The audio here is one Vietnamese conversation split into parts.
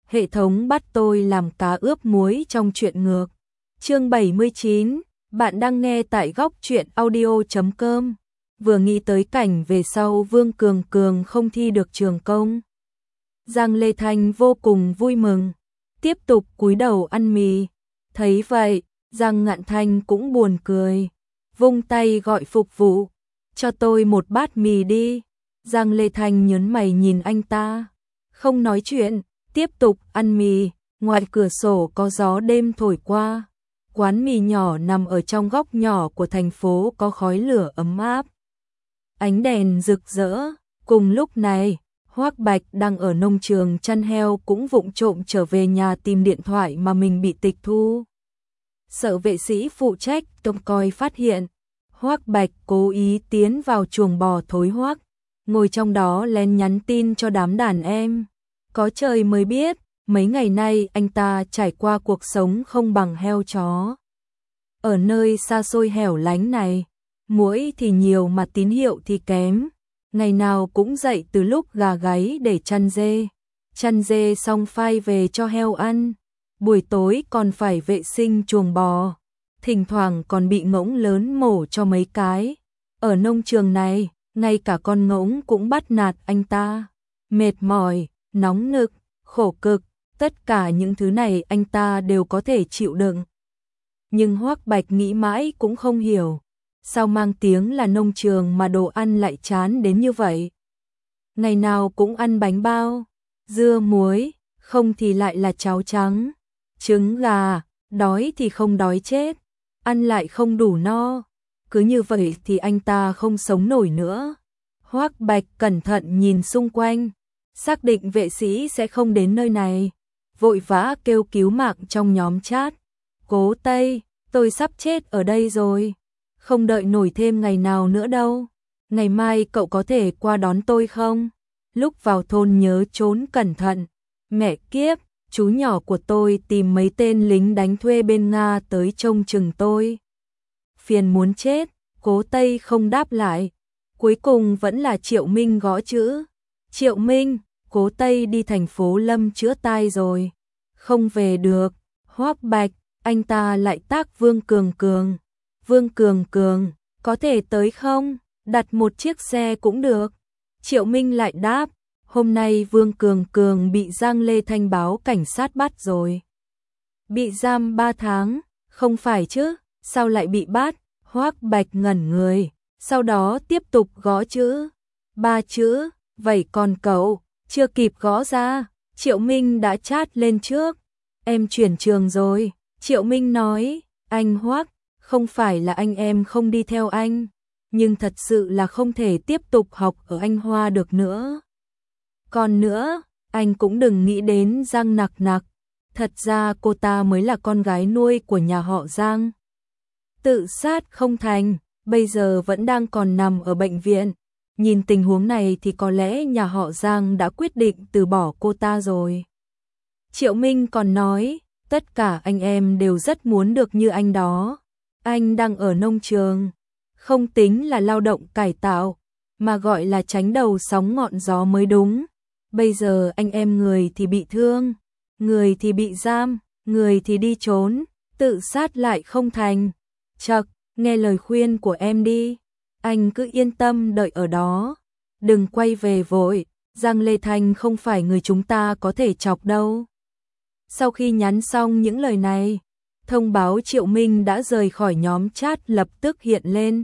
hệ thống bắt tôi làm cá ướp muối trong truyện ngược. Chương 79, bạn đang nghe tại góc truyện audio.com. Vừa nghĩ tới cảnh về sau Vương Cường Cường không thi được trường công, Giang Lê Thanh vô cùng vui mừng, tiếp tục cúi đầu ăn mì. Thấy vậy, Giang Ngạn Thanh cũng buồn cười, vung tay gọi phục vụ, cho tôi một bát mì đi. Giang Lê Thanh nhớn mày nhìn anh ta, không nói chuyện, tiếp tục ăn mì. Ngoài cửa sổ có gió đêm thổi qua, quán mì nhỏ nằm ở trong góc nhỏ của thành phố có khói lửa ấm áp, ánh đèn rực rỡ. Cùng lúc này, Hoắc Bạch đang ở nông trường chăn heo cũng vụng trộm trở về nhà tìm điện thoại mà mình bị tịch thu. Sợ vệ sĩ phụ trách trông coi phát hiện, Hoắc Bạch cố ý tiến vào chuồng bò thối hoắc, ngồi trong đó lén nhắn tin cho đám đàn em. Có trời mới biết, mấy ngày nay anh ta trải qua cuộc sống không bằng heo chó. Ở nơi xa xôi hẻo lánh này, muỗi thì nhiều mà tín hiệu thì kém. Ngày nào cũng dậy từ lúc gà gáy để chăn dê xong phai về cho heo ăn. Buổi tối còn phải vệ sinh chuồng bò, thỉnh thoảng còn bị ngỗng lớn mổ cho mấy cái. Ở nông trường này, ngay cả con ngỗng cũng bắt nạt anh ta. Mệt mỏi, nóng nực, khổ cực, tất cả những thứ này anh ta đều có thể chịu đựng. Nhưng Hoắc Bạch nghĩ mãi cũng không hiểu, sao mang tiếng là nông trường mà đồ ăn lại chán đến như vậy. Ngày nào cũng ăn bánh bao, dưa muối, không thì lại là cháo trắng, trứng gà, đói thì không đói chết, ăn lại không đủ no. Cứ như vậy thì anh ta không sống nổi nữa. Hoắc Bạch cẩn thận nhìn xung quanh, xác định vệ sĩ sẽ không đến nơi này, vội vã kêu cứu mạng trong nhóm chat. Cố Tây, tôi sắp chết ở đây rồi, không đợi nổi thêm ngày nào nữa đâu. Ngày mai cậu có thể qua đón tôi không? Lúc vào thôn nhớ trốn cẩn thận. Mẹ kiếp, chú nhỏ của tôi tìm mấy tên lính đánh thuê bên Nga tới trông chừng tôi. Phiền muốn chết. Cố Tây không đáp lại. Cuối cùng vẫn là Triệu Minh gõ chữ. Triệu Minh, Cố Tây đi thành phố Lâm chữa tai rồi, không về được. Hoắc Bạch, anh ta lại tác Vương Cường Cường. Vương Cường Cường, có thể tới không? Đặt một chiếc xe cũng được. Triệu Minh lại đáp, hôm nay Vương Cường Cường bị Giang Lê Thanh báo cảnh sát bắt rồi. Bị giam 3 tháng, không phải chứ, sao lại bị bắt? Hoắc Bạch ngẩn người, sau đó tiếp tục gõ chữ. 3 chữ, vậy còn cậu, chưa kịp gõ ra, Triệu Minh đã chat lên trước. Em chuyển trường rồi, Triệu Minh nói, anh Hoắc, không phải là anh em không đi theo anh, nhưng thật sự là không thể tiếp tục học ở Anh Hoa được nữa. Còn nữa, anh cũng đừng nghĩ đến Giang Nặc Nặc, thật ra cô ta mới là con gái nuôi của nhà họ Giang. Tự sát không thành, bây giờ vẫn đang còn nằm ở bệnh viện. Nhìn tình huống này thì có lẽ nhà họ Giang đã quyết định từ bỏ cô ta rồi. Triệu Minh còn nói, tất cả anh em đều rất muốn được như anh đó. Anh đang ở nông trường, không tính là lao động cải tạo, mà gọi là tránh đầu sóng ngọn gió mới đúng. Bây giờ anh em người thì bị thương, người thì bị giam, người thì đi trốn, tự sát lại không thành. Chậc, nghe lời khuyên của em đi, anh cứ yên tâm đợi ở đó, đừng quay về vội, Giang Lê Thanh không phải người chúng ta có thể chọc đâu. Sau khi nhắn xong những lời này, thông báo Triệu Minh đã rời khỏi nhóm chat lập tức hiện lên.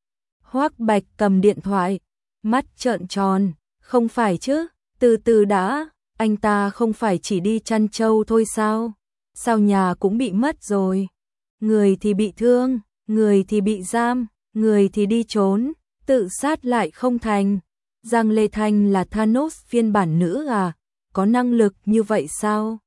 Hoắc Bạch cầm điện thoại, mắt trợn tròn, không phải chứ, từ từ đã, anh ta không phải chỉ đi chăn trâu thôi sao? Sao nhà cũng bị mất rồi? Người thì bị thương, người thì bị giam, người thì đi trốn, tự sát lại không thành. Giang Lê Thanh là Thanos phiên bản nữ à? Có năng lực như vậy sao?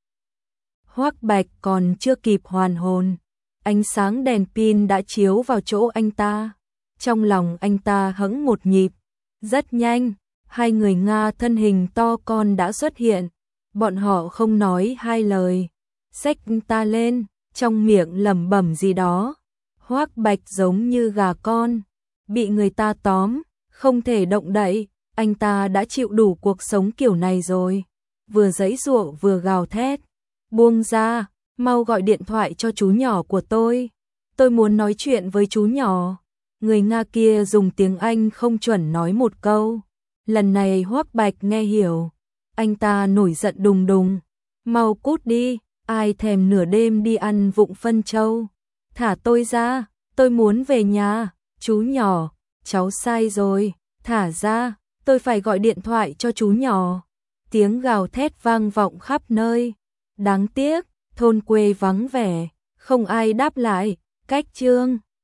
Hoắc Bạch còn chưa kịp hoàn hồn, ánh sáng đèn pin đã chiếu vào chỗ anh ta. Trong lòng anh ta hững một nhịp. Rất nhanh, hai người Nga thân hình to con đã xuất hiện. Bọn họ không nói hai lời, xách ta lên, trong miệng lẩm bẩm gì đó. Hoắc Bạch giống như gà con, bị người ta tóm, không thể động đậy. Anh ta đã chịu đủ cuộc sống kiểu này rồi. vừa giãy giụa vừa gào thét. Buông ra, mau gọi điện thoại cho chú nhỏ của tôi. Tôi muốn nói chuyện với chú nhỏ. Người Nga kia dùng tiếng Anh không chuẩn nói một câu. Lần này Hoắc Bạch nghe hiểu. Anh ta nổi giận đùng đùng. Mau cút đi, ai thèm nửa đêm đi ăn vụng phân trâu. Thả tôi ra, tôi muốn về nhà. Chú nhỏ, cháu sai rồi, thả ra, tôi phải gọi điện thoại cho chú nhỏ. Tiếng gào thét vang vọng khắp nơi. Đáng tiếc, thôn quê vắng vẻ, không ai đáp lại. Cách chương